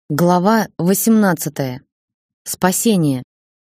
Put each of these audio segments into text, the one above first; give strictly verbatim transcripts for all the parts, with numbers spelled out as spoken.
Глава восемнадцатая. Спасение.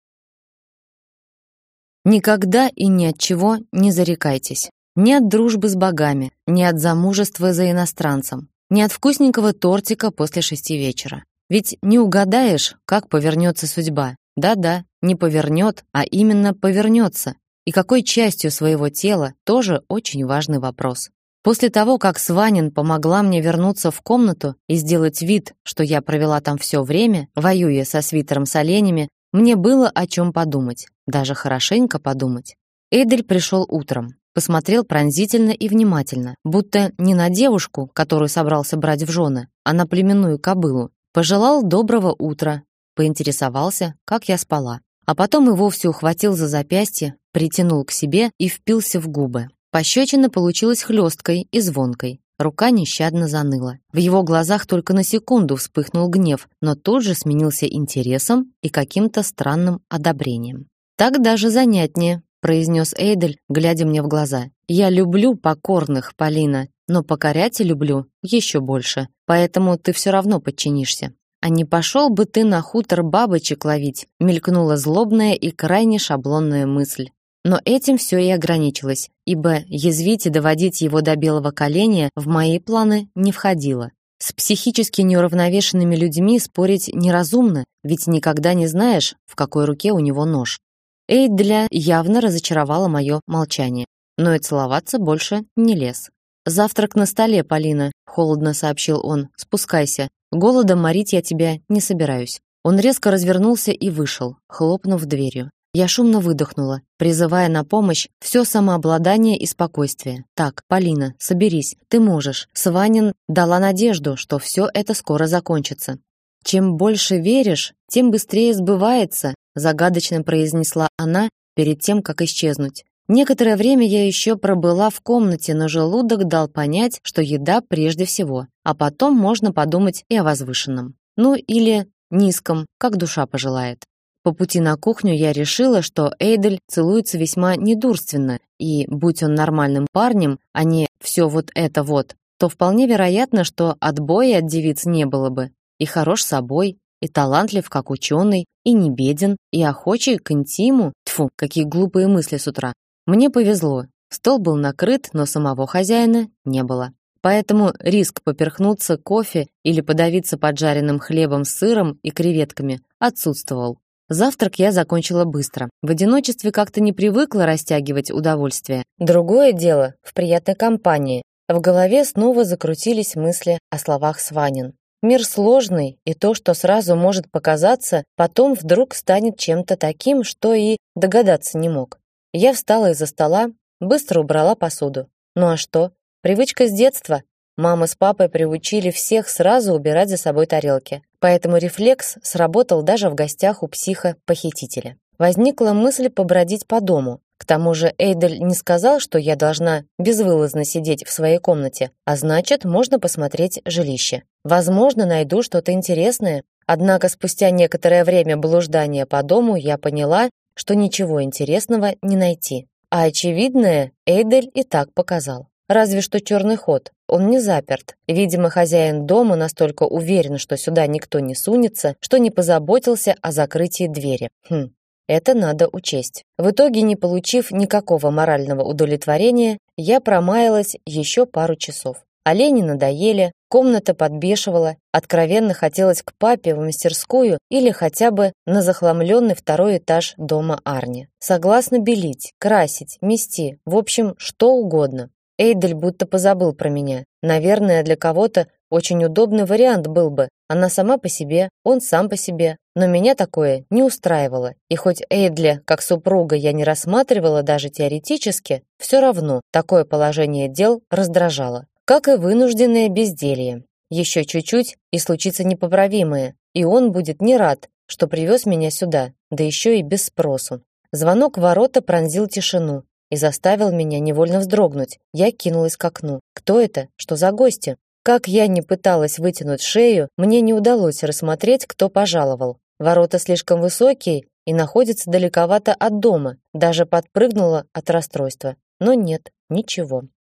Никогда и ни от чего не зарекайтесь. Ни от дружбы с богами, ни от замужества за иностранцем, ни от вкусненького тортика после шести вечера. Ведь не угадаешь, как повернется судьба. Да-да, не повернет, а именно повернется. И какой частью своего тела – тоже очень важный вопрос. После того, как Сванин помогла мне вернуться в комнату и сделать вид, что я провела там все время, воюя со свитером с оленями, мне было о чем подумать, даже хорошенько подумать. Эйдель пришел утром, посмотрел пронзительно и внимательно, будто не на девушку, которую собрался брать в жены, а на племенную кобылу. Пожелал доброго утра, поинтересовался, как я спала, а потом и вовсе ухватил за запястье, притянул к себе и впился в губы. Пощечина получилась хлесткой и звонкой. Рука нещадно заныла. В его глазах только на секунду вспыхнул гнев, но тут же сменился интересом и каким-то странным одобрением. «Так даже занятнее», — произнес Эйдель, глядя мне в глаза. «Я люблю покорных, Полина, но покорять и люблю еще больше, поэтому ты все равно подчинишься». «А не пошел бы ты на хутор бабочек ловить?» — мелькнула злобная и крайне шаблонная мысль. Но этим все и ограничилось, ибо язвить и доводить его до белого коленя в мои планы не входило. С психически неуравновешенными людьми спорить неразумно, ведь никогда не знаешь, в какой руке у него нож. Эйдля явно разочаровало мое молчание, но и целоваться больше не лез. «Завтрак на столе, Полина», — холодно сообщил он. «Спускайся. Голодом морить я тебя не собираюсь». Он резко развернулся и вышел, хлопнув дверью. Я шумно выдохнула, призывая на помощь все самообладание и спокойствие. «Так, Полина, соберись, ты можешь». Сванин дала надежду, что все это скоро закончится. «Чем больше веришь, тем быстрее сбывается», загадочно произнесла она перед тем, как исчезнуть. Некоторое время я еще пробыла в комнате, но желудок дал понять, что еда прежде всего, а потом можно подумать и о возвышенном. Ну или низком, как душа пожелает. По пути на кухню я решила, что Эйдель целуется весьма недурственно, и, будь он нормальным парнем, а не все вот это вот, то вполне вероятно, что отбоя от девиц не было бы. И хорош собой, и талантлив как ученый, и не беден, и охочий к интиму. Тьфу, какие глупые мысли с утра. Мне повезло. Стол был накрыт, но самого хозяина не было. Поэтому риск поперхнуться кофе или подавиться поджаренным хлебом с сыром и креветками отсутствовал. Завтрак я закончила быстро. В одиночестве как-то не привыкла растягивать удовольствие. Другое дело в приятной компании. В голове снова закрутились мысли о словах Сванин. Мир сложный, и то, что сразу может показаться, потом вдруг станет чем-то таким, что и догадаться не мог. Я встала из-за стола, быстро убрала посуду. Ну а что? Привычка с детства. Мама с папой приучили всех сразу убирать за собой тарелки. Поэтому рефлекс сработал даже в гостях у психа-похитителя. Возникла мысль побродить по дому. К тому же Эйдель не сказал, что я должна безвылазно сидеть в своей комнате, а значит, можно посмотреть жилище. Возможно, найду что-то интересное. Однако спустя некоторое время блуждания по дому я поняла, что ничего интересного не найти. А очевидное Эйдель и так показал. Разве что черный ход. Он не заперт. Видимо, хозяин дома настолько уверен, что сюда никто не сунется, что не позаботился о закрытии двери. Хм, это надо учесть. В итоге, не получив никакого морального удовлетворения, я промаялась еще пару часов. Олени надоели, комната подбешивала, откровенно хотелось к папе в мастерскую или хотя бы на захламленный второй этаж дома Арни. Согласна белить, красить, мести, в общем, что угодно. Эйдель будто позабыл про меня. Наверное, для кого-то очень удобный вариант был бы. Она сама по себе, он сам по себе. Но меня такое не устраивало. И хоть Эйдля как супруга я не рассматривала даже теоретически, все равно такое положение дел раздражало. Как и вынужденное безделье. Еще чуть-чуть и случится непоправимое. И он будет не рад, что привез меня сюда, да еще и без спросу. Звонок в ворота пронзил тишину и заставил меня невольно вздрогнуть. Я кинулась к окну. Кто это? Что за гости? Как я ни пыталась вытянуть шею, мне не удалось рассмотреть, кто пожаловал. Ворота слишком высокие и находятся далековато от дома. Даже подпрыгнула от расстройства. Но нет, ничего.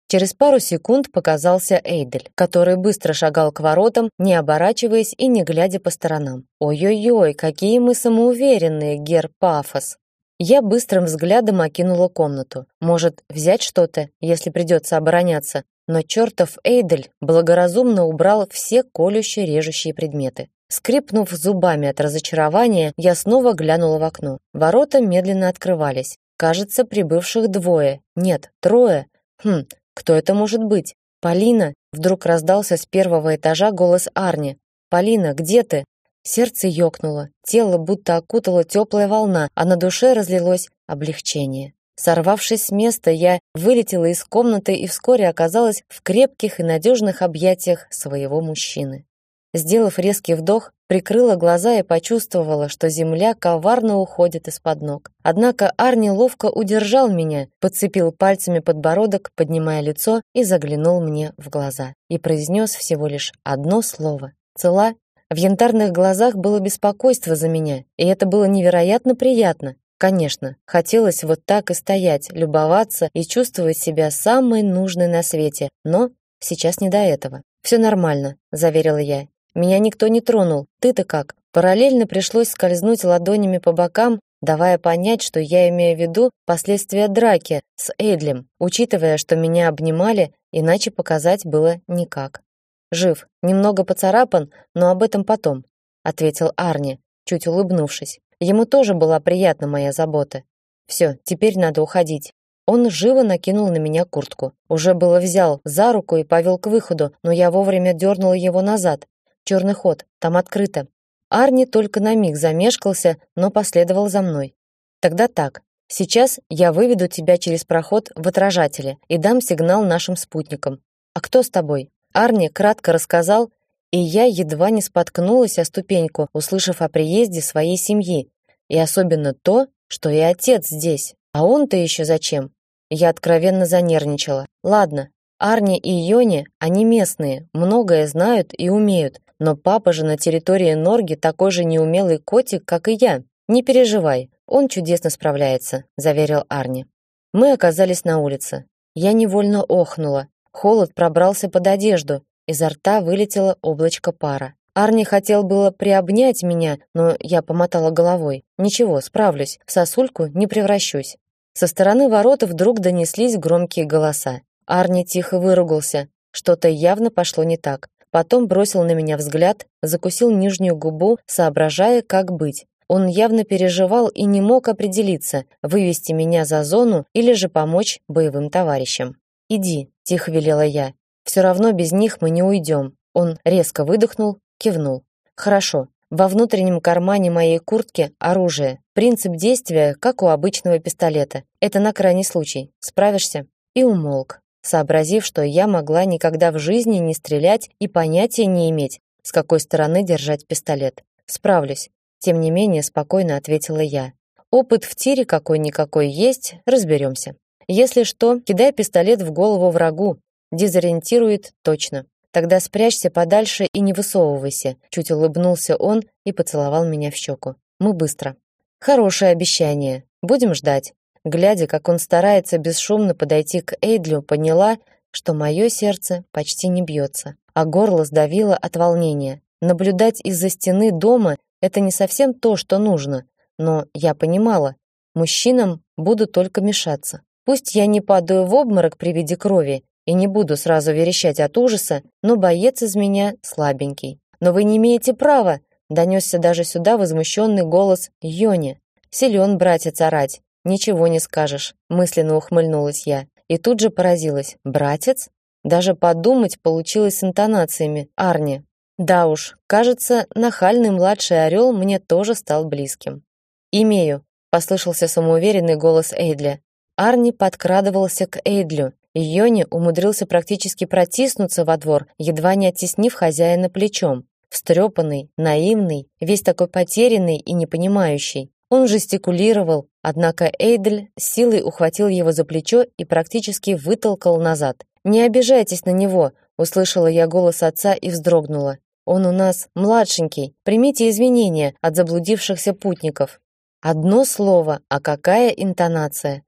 Через пару секунд показался Эйдель, который быстро шагал к воротам, не оборачиваясь и не глядя по сторонам. «Ой-ой-ой, какие мы самоуверенные, гер Пафос!» Я быстрым взглядом окинула комнату. Может, взять что-то, если придется обороняться, но чертов Эйдель благоразумно убрал все колюще-режущие предметы. Скрипнув зубами от разочарования, я снова глянула в окно. Ворота медленно открывались. Кажется, прибывших двое. Нет, трое. Хм, кто это может быть? Полина? Вдруг раздался с первого этажа голос Арни. «Полина, где ты?» Сердце ёкнуло, тело будто окутала теплая волна, а на душе разлилось облегчение. Сорвавшись с места, я вылетела из комнаты и вскоре оказалась в крепких и надежных объятиях своего мужчины. Сделав резкий вдох, прикрыла глаза и почувствовала, что земля коварно уходит из-под ног. Однако Арни ловко удержал меня, подцепил пальцами подбородок, поднимая лицо, и заглянул мне в глаза. И произнес всего лишь одно слово: «Цела?». В янтарных глазах было беспокойство за меня, и это было невероятно приятно. Конечно, хотелось вот так и стоять, любоваться и чувствовать себя самой нужной на свете, но сейчас не до этого. «Все нормально», — заверила я. «Меня никто не тронул. Ты-то как?» Параллельно пришлось скользнуть ладонями по бокам, давая понять, что я имею в виду последствия драки с Эйдлем, учитывая, что меня обнимали, иначе показать было никак. «Жив, немного поцарапан, но об этом потом», — ответил Арни, чуть улыбнувшись. Ему тоже была приятна моя забота. «Все, теперь надо уходить». Он живо накинул на меня куртку. Уже было взял за руку и повел к выходу, но я вовремя дернула его назад. «Черный ход, там открыто». Арни только на миг замешкался, но последовал за мной. «Тогда так. Сейчас я выведу тебя через проход в отражателе и дам сигнал нашим спутникам. А кто с тобой?» Арни кратко рассказал, и я едва не споткнулась о ступеньку, услышав о приезде своей семьи. И особенно то, что и отец здесь. А он-то еще зачем? Я откровенно занервничала. Ладно, Арни и Йони, они местные, многое знают и умеют, но папа же на территории Норги такой же неумелый котик, как и я. Не переживай, он чудесно справляется, заверил Арни. Мы оказались на улице. Я невольно охнула. Холод пробрался под одежду, изо рта вылетело облачко пара. Арни хотел было приобнять меня, но я помотала головой. Ничего, справлюсь, в сосульку не превращусь. Со стороны ворот вдруг донеслись громкие голоса. Арни тихо выругался. Что-то явно пошло не так. Потом бросил на меня взгляд, закусил нижнюю губу, соображая, как быть. Он явно переживал и не мог определиться, вывести меня за зону или же помочь боевым товарищам. «Иди», — тихо велела я. «Все равно без них мы не уйдем». Он резко выдохнул, кивнул. «Хорошо. Во внутреннем кармане моей куртки оружие. Принцип действия, как у обычного пистолета. Это на крайний случай. Справишься?» И умолк, сообразив, что я могла никогда в жизни не стрелять и понятия не иметь, с какой стороны держать пистолет. «Справлюсь», — тем не менее спокойно ответила я. «Опыт в тире какой-никакой есть, разберемся. Если что, кидай пистолет в голову врагу, дезориентирует точно. Тогда спрячься подальше и не высовывайся», — чуть улыбнулся он и поцеловал меня в щеку. «Мы быстро». «Хорошее обещание. Будем ждать». Глядя, как он старается бесшумно подойти к Эйдлю, поняла, что мое сердце почти не бьется, а горло сдавило от волнения. Наблюдать из-за стены дома — это не совсем то, что нужно, но я понимала, мужчинам буду только мешаться. Пусть я не падаю в обморок при виде крови и не буду сразу верещать от ужаса, но боец из меня слабенький. «Но вы не имеете права!» — донесся даже сюда возмущенный голос Йони. «Силен братец орать, ничего не скажешь», — мысленно ухмыльнулась я. И тут же поразилась. «Братец?» Даже подумать получилось с интонациями Арни. Да уж, кажется, нахальный младший орел мне тоже стал близким. «Имею», — послышался самоуверенный голос Эйдля. Арни подкрадывался к Эйдлю, и Йони умудрился практически протиснуться во двор, едва не оттеснив хозяина плечом. Встрепанный, наивный, весь такой потерянный и непонимающий. Он жестикулировал, однако Эйдль с силой ухватил его за плечо и практически вытолкал назад. «Не обижайтесь на него», — услышала я голос отца и вздрогнула. «Он у нас младшенький, примите извинения от заблудившихся путников». Одно слово, а какая интонация.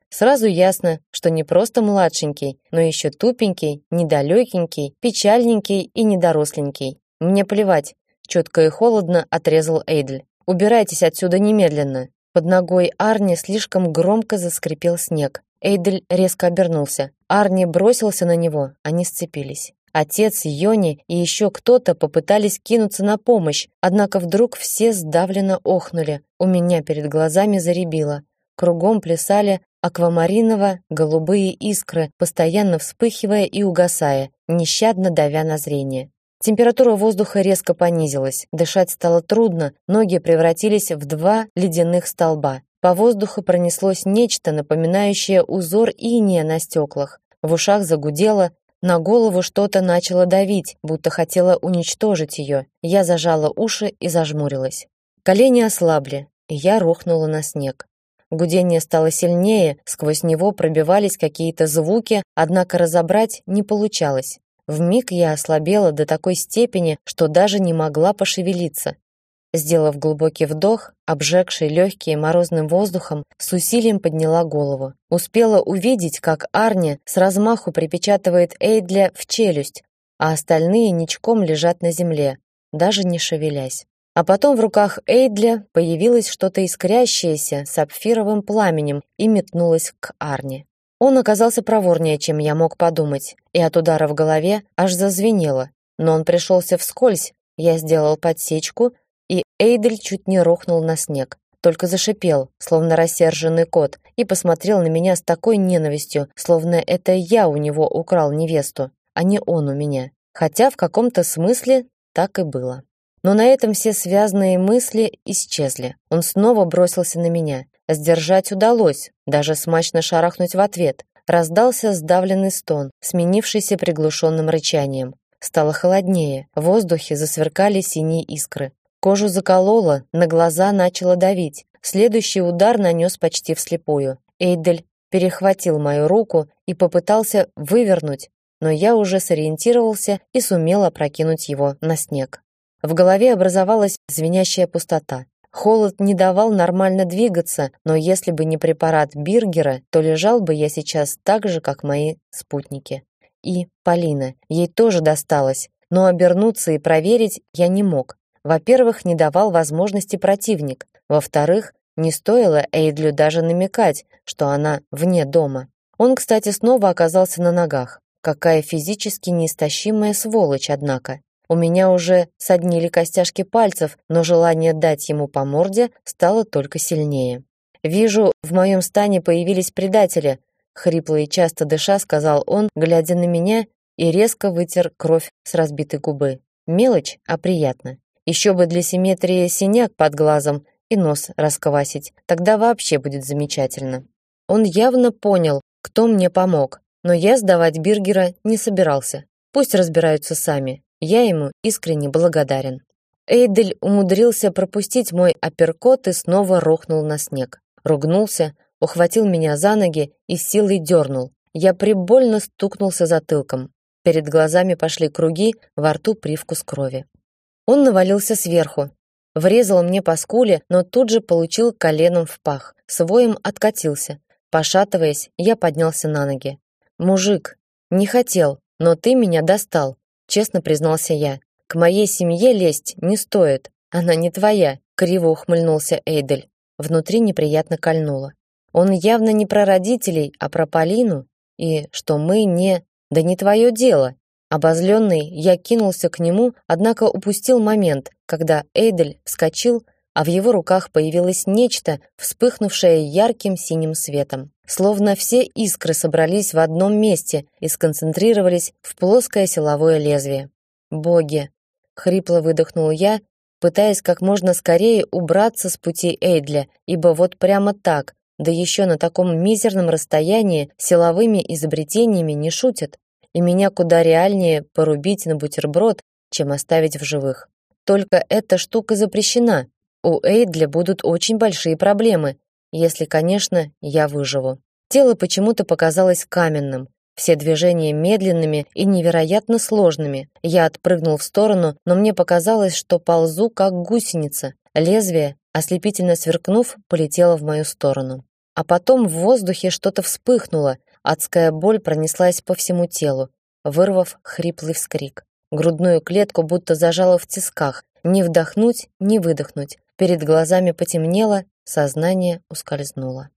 Сразу ясно, что не просто младшенький, но еще тупенький, недалекенький, печальненький и недоросленький. Мне плевать, четко и холодно отрезал Эйдль. Убирайтесь отсюда немедленно. Под ногой Арни слишком громко заскрипел снег. Эйдль резко обернулся. Арни бросился на него, они сцепились. Отец, Йони и еще кто-то попытались кинуться на помощь, однако вдруг все сдавленно охнули. У меня перед глазами заребило. Кругом плясали аквамариново-голубые искры, постоянно вспыхивая и угасая, нещадно давя на зрение. Температура воздуха резко понизилась, дышать стало трудно, ноги превратились в два ледяных столба. По воздуху пронеслось нечто, напоминающее узор инея на стеклах. В ушах загудело, на голову что-то начало давить, будто хотело уничтожить ее. Я зажала уши и зажмурилась. Колени ослабли, и я рухнула на снег. Гудение стало сильнее, сквозь него пробивались какие-то звуки, однако разобрать не получалось. Вмиг я ослабела до такой степени, что даже не могла пошевелиться. Сделав глубокий вдох, обжегший легкие морозным воздухом, с усилием подняла голову. Успела увидеть, как Арни с размаху припечатывает Эйдля в челюсть, а остальные ничком лежат на земле, даже не шевелясь. А потом в руках Эйдля появилось что-то искрящееся сапфировым пламенем и метнулось к Арни. Он оказался проворнее, чем я мог подумать, и от удара в голове аж зазвенело. Но он пришелся вскользь, я сделал подсечку, и Эйдль чуть не рухнул на снег. Только зашипел, словно рассерженный кот, и посмотрел на меня с такой ненавистью, словно это я у него украл невесту, а не он у меня. Хотя в каком-то смысле так и было. Но на этом все связанные мысли исчезли. Он снова бросился на меня. Сдержать удалось, даже смачно шарахнуть в ответ. Раздался сдавленный стон, сменившийся приглушенным рычанием. Стало холоднее, в воздухе засверкали синие искры. Кожу закололо, на глаза начало давить. Следующий удар нанес почти вслепую. Эйдль перехватил мою руку и попытался вывернуть, но я уже сориентировался и сумел опрокинуть его на снег. В голове образовалась звенящая пустота. Холод не давал нормально двигаться, но если бы не препарат Биргера, то лежал бы я сейчас так же, как мои спутники. И Полина, ей тоже досталось, но обернуться и проверить я не мог. Во-первых, не давал возможности противник. Во-вторых, не стоило Эйдлю даже намекать, что она вне дома. Он, кстати, снова оказался на ногах. Какая физически неистощимая сволочь, однако. У меня уже соднили костяшки пальцев, но желание дать ему по морде стало только сильнее. «Вижу, в моем стане появились предатели», — хрипло и часто дыша сказал он, глядя на меня, и резко вытер кровь с разбитой губы. Мелочь, а приятно. Еще бы для симметрии синяк под глазом и нос расквасить, тогда вообще будет замечательно. Он явно понял, кто мне помог, но я сдавать Биргера не собирался. Пусть разбираются сами. Я ему искренне благодарен. Эйдль умудрился пропустить мой апперкот и снова рухнул на снег. Ругнулся, ухватил меня за ноги и с силой дернул. Я прибольно стукнулся затылком. Перед глазами пошли круги, во рту привкус крови. Он навалился сверху, врезал мне по скуле, но тут же получил коленом в пах. С воем откатился. Пошатываясь, я поднялся на ноги. «Мужик, не хотел, но ты меня достал», честно признался я. «К моей семье лезть не стоит. Она не твоя», криво ухмыльнулся Эйдль. Внутри неприятно кольнуло. Он явно не про родителей, а про Полину, и что мы не... Да не твое дело. Обозленный, я кинулся к нему, однако упустил момент, когда Эйдль вскочил, а в его руках появилось нечто, вспыхнувшее ярким синим светом. Словно все искры собрались в одном месте и сконцентрировались в плоское силовое лезвие. «Боги!» — хрипло выдохнул я, пытаясь как можно скорее убраться с пути Эйдля, ибо вот прямо так, да еще на таком мизерном расстоянии, силовыми изобретениями не шутят, и меня куда реальнее порубить на бутерброд, чем оставить в живых. Только эта штука запрещена. У Эйдля будут очень большие проблемы, если, конечно, я выживу. Тело почему-то показалось каменным, все движения медленными и невероятно сложными. Я отпрыгнул в сторону, но мне показалось, что ползу как гусеница. Лезвие, ослепительно сверкнув, полетело в мою сторону. а потом в воздухе что-то вспыхнуло, адская боль пронеслась по всему телу, вырвав хриплый вскрик. Грудную клетку будто зажало в тисках, ни вдохнуть, ни выдохнуть. Перед глазами потемнело, сознание ускользнуло.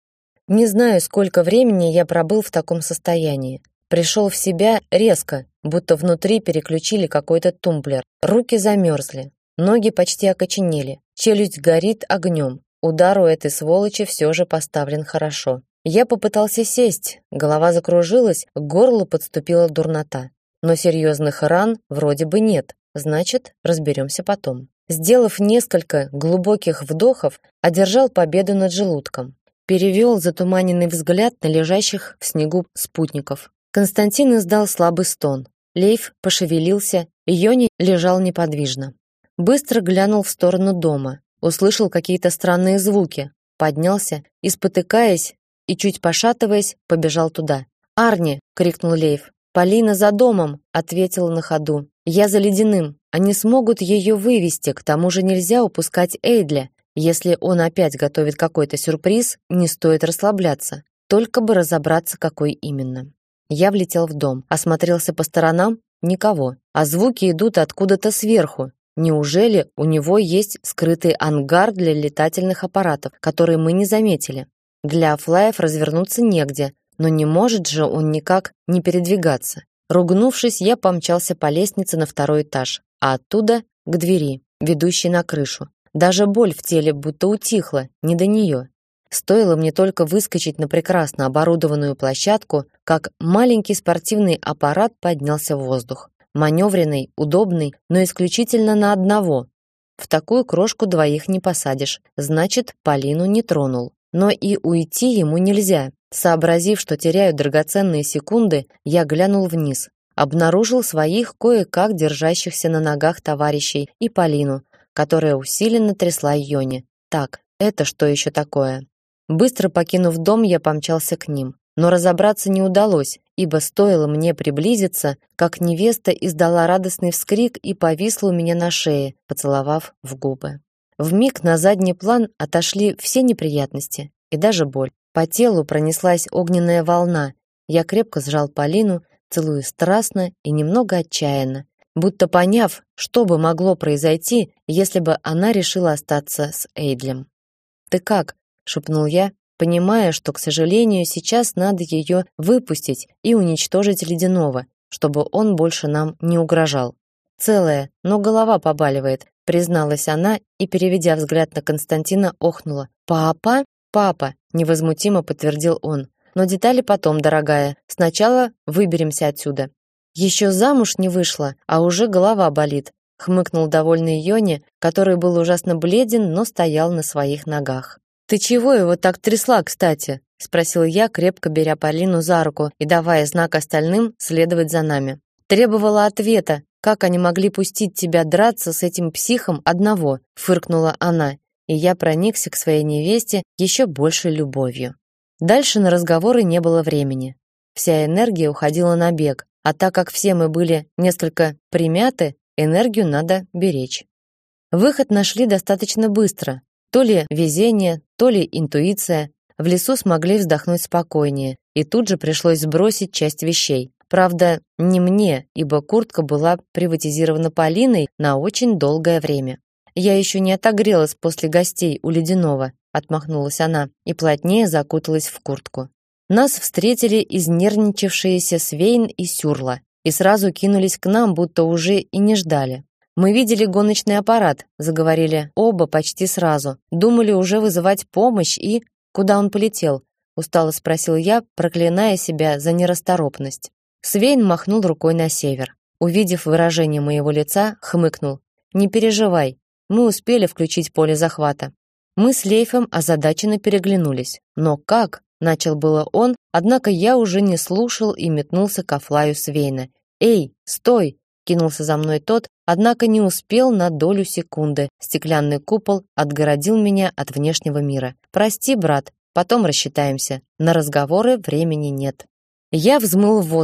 Не знаю, сколько времени я пробыл в таком состоянии. Пришел в себя резко, будто внутри переключили какой-то тумблер. Руки замерзли, ноги почти окоченели, челюсть горит огнем. Удар у этой сволочи все же поставлен хорошо. Я попытался сесть, голова закружилась, к горлу подступила дурнота. Но серьезных ран вроде бы нет, значит, разберемся потом. Сделав несколько глубоких вдохов, одержал победу над желудком. Перевел затуманенный взгляд на лежащих в снегу спутников. Константин издал слабый стон. Лейф пошевелился, Йони лежал неподвижно. Быстро глянул в сторону дома, услышал какие-то странные звуки, поднялся и, спотыкаясь и чуть пошатываясь, побежал туда. «Арни!» — крикнул Лейф. «Полина за домом!» — ответила на ходу. «Я за ледяным. Они смогут ее вывести, к тому же нельзя упускать Эйдля. Если он опять готовит какой-то сюрприз, не стоит расслабляться. Только бы разобраться, какой именно». Я влетел в дом, осмотрелся по сторонам — никого, а звуки идут откуда-то сверху. Неужели у него есть скрытый ангар для летательных аппаратов, который мы не заметили? Для флаев развернуться негде, но не может же он никак не передвигаться. Ругнувшись, я помчался по лестнице на второй этаж, а оттуда к двери, ведущей на крышу. Даже боль в теле будто утихла, не до нее. Стоило мне только выскочить на прекрасно оборудованную площадку, как маленький спортивный аппарат поднялся в воздух. Маневренный, удобный, но исключительно на одного. В такую крошку двоих не посадишь, значит, Полину не тронул. Но и уйти ему нельзя. Сообразив, что теряю драгоценные секунды, я глянул вниз. Обнаружил своих кое-как держащихся на ногах товарищей и Полину, которая усиленно трясла Йони. Так, это что еще такое? Быстро покинув дом, я помчался к ним. Но разобраться не удалось, ибо стоило мне приблизиться, как невеста издала радостный вскрик и повисла у меня на шее, поцеловав в губы. Вмиг на задний план отошли все неприятности и даже боль. По телу пронеслась огненная волна. Я крепко сжал Полину, целуя страстно и немного отчаянно, будто поняв, что бы могло произойти, если бы она решила остаться с Эйдлем. «Ты как?» — шепнул я, понимая, что, к сожалению, сейчас надо ее выпустить и уничтожить Ледяного, чтобы он больше нам не угрожал. «Целая, но голова побаливает», — призналась она и, переведя взгляд на Константина, охнула. «Папа? Папа!» — невозмутимо подтвердил он. «Но детали потом, дорогая. Сначала выберемся отсюда». «Еще замуж не вышла, а уже голова болит», — хмыкнул довольный Йони, который был ужасно бледен, но стоял на своих ногах. «Ты чего его так трясла, кстати?» — спросил я, крепко беря Полину за руку и давая знак остальным следовать за нами. «Требовала ответа. Как они могли пустить тебя драться с этим психом одного?» — фыркнула она, и я проникся к своей невесте еще большей любовью. Дальше на разговоры не было времени. Вся энергия уходила на бег, а так как все мы были несколько примяты, энергию надо беречь. Выход нашли достаточно быстро. То ли везение, то ли интуиция. В лесу смогли вздохнуть спокойнее, и тут же пришлось сбросить часть вещей. Правда, не мне, ибо куртка была приватизирована Полиной на очень долгое время. «Я еще не отогрелась после гостей у Ледяного», — отмахнулась она и плотнее закуталась в куртку. Нас встретили изнервничавшиеся Свейн и Сюрла и сразу кинулись к нам, будто уже и не ждали. «Мы видели гоночный аппарат», — заговорили оба почти сразу. «Думали уже вызывать помощь и...» «Куда он полетел?» — устало спросил я, проклиная себя за нерасторопность. Свейн махнул рукой на север. Увидев выражение моего лица, хмыкнул. «Не переживай, мы успели включить поле захвата». Мы с Лейфом озадаченно переглянулись. «Но как?» — начал было он, однако я уже не слушал и метнулся к флаю Свейна. «Эй, стой!» — кинулся за мной тот, однако не успел на долю секунды. Стеклянный купол отгородил меня от внешнего мира. «Прости, брат, потом рассчитаемся. На разговоры времени нет». Я взмыл в воздух.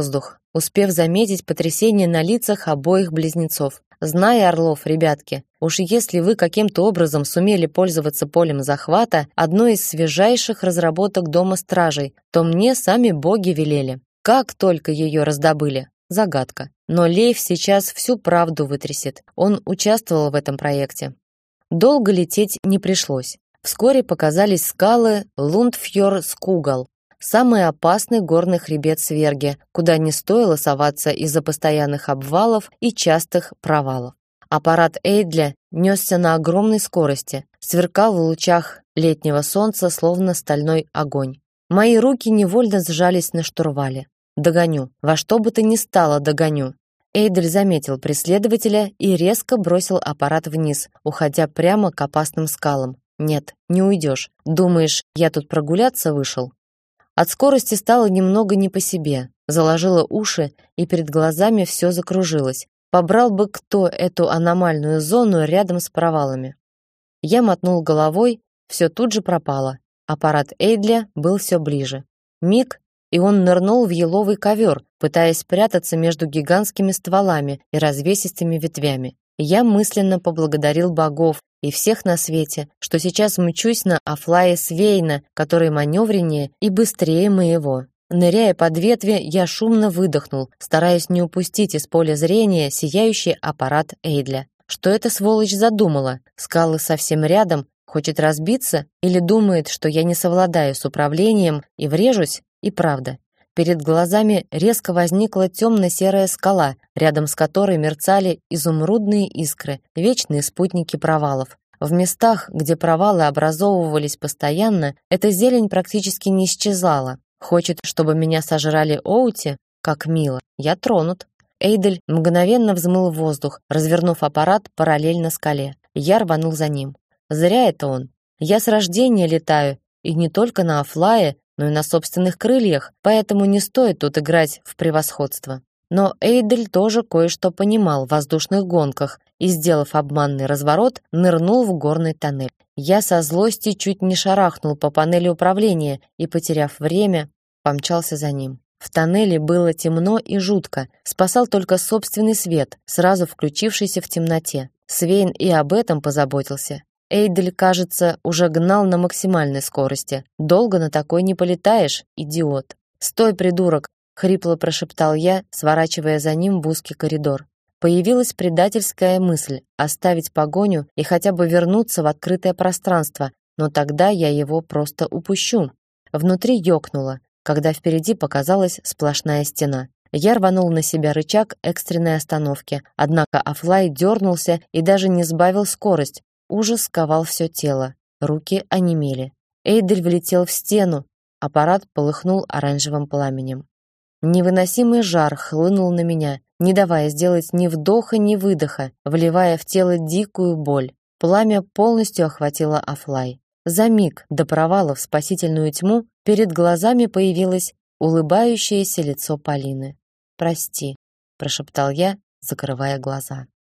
успев заметить потрясение на лицах обоих близнецов. «Знай, Орлов, ребятки, уж если вы каким-то образом сумели пользоваться полем захвата, одной из свежайших разработок Дома Стражей, то мне сами боги велели. Как только ее раздобыли? Загадка. Но Лейф сейчас всю правду вытрясет. Он участвовал в этом проекте». Долго лететь не пришлось. Вскоре показались скалы Лундфьор-Скугал, самый опасный горный хребет Сверги, куда не стоило соваться из-за постоянных обвалов и частых провалов. Аппарат Эйдля несся на огромной скорости, сверкал в лучах летнего солнца, словно стальной огонь. Мои руки невольно сжались на штурвале. Догоню, во что бы то ни стало догоню. Эйдель заметил преследователя и резко бросил аппарат вниз, уходя прямо к опасным скалам. «Нет, не уйдешь. Думаешь, я тут прогуляться вышел?» От скорости стало немного не по себе. Заложило уши, и перед глазами все закружилось. Побрал бы кто эту аномальную зону рядом с провалами. Я мотнул головой, все тут же пропало. Аппарат Эйдля был все ближе. Миг, и он нырнул в еловый ковер, пытаясь спрятаться между гигантскими стволами и развесистыми ветвями. Я мысленно поблагодарил богов и всех на свете, что сейчас мчусь на Афлае Свейна, который маневреннее и быстрее моего. Ныряя под ветви, я шумно выдохнул, стараясь не упустить из поля зрения сияющий аппарат Эйдля. Что эта сволочь задумала? Скалы совсем рядом, хочет разбиться или думает, что я не совладаю с управлением и врежусь? И правда. Перед глазами резко возникла темно-серая скала, рядом с которой мерцали изумрудные искры, вечные спутники провалов. В местах, где провалы образовывались постоянно, эта зелень практически не исчезала. Хочет, чтобы меня сожрали Оути? Как мило. Я тронут. Эйдель мгновенно взмыл в воздух, развернув аппарат параллельно скале. Я рванул за ним. Зря это он. Я с рождения летаю, и не только на Афлае, но и на собственных крыльях, поэтому не стоит тут играть в превосходство. Но Эйдель тоже кое-что понимал в воздушных гонках и, сделав обманный разворот, нырнул в горный тоннель. Я со злости чуть не шарахнул по панели управления и, потеряв время, помчался за ним. В тоннеле было темно и жутко, спасал только собственный свет, сразу включившийся в темноте. Свейн и об этом позаботился. Эйдель, кажется, уже гнал на максимальной скорости. Долго на такой не полетаешь, идиот. «Стой, придурок!» — хрипло прошептал я, сворачивая за ним в узкий коридор. Появилась предательская мысль оставить погоню и хотя бы вернуться в открытое пространство, но тогда я его просто упущу. Внутри ёкнуло, когда впереди показалась сплошная стена. Я рванул на себя рычаг экстренной остановки, однако Афлай дернулся и даже не сбавил скорость. Ужас сковал все тело, руки онемели. Эйдель влетел в стену, аппарат полыхнул оранжевым пламенем. Невыносимый жар хлынул на меня, не давая сделать ни вдоха, ни выдоха, вливая в тело дикую боль. Пламя полностью охватило Афлай. За миг до провала в спасительную тьму перед глазами появилось улыбающееся лицо Полины. «Прости», — прошептал я, закрывая глаза.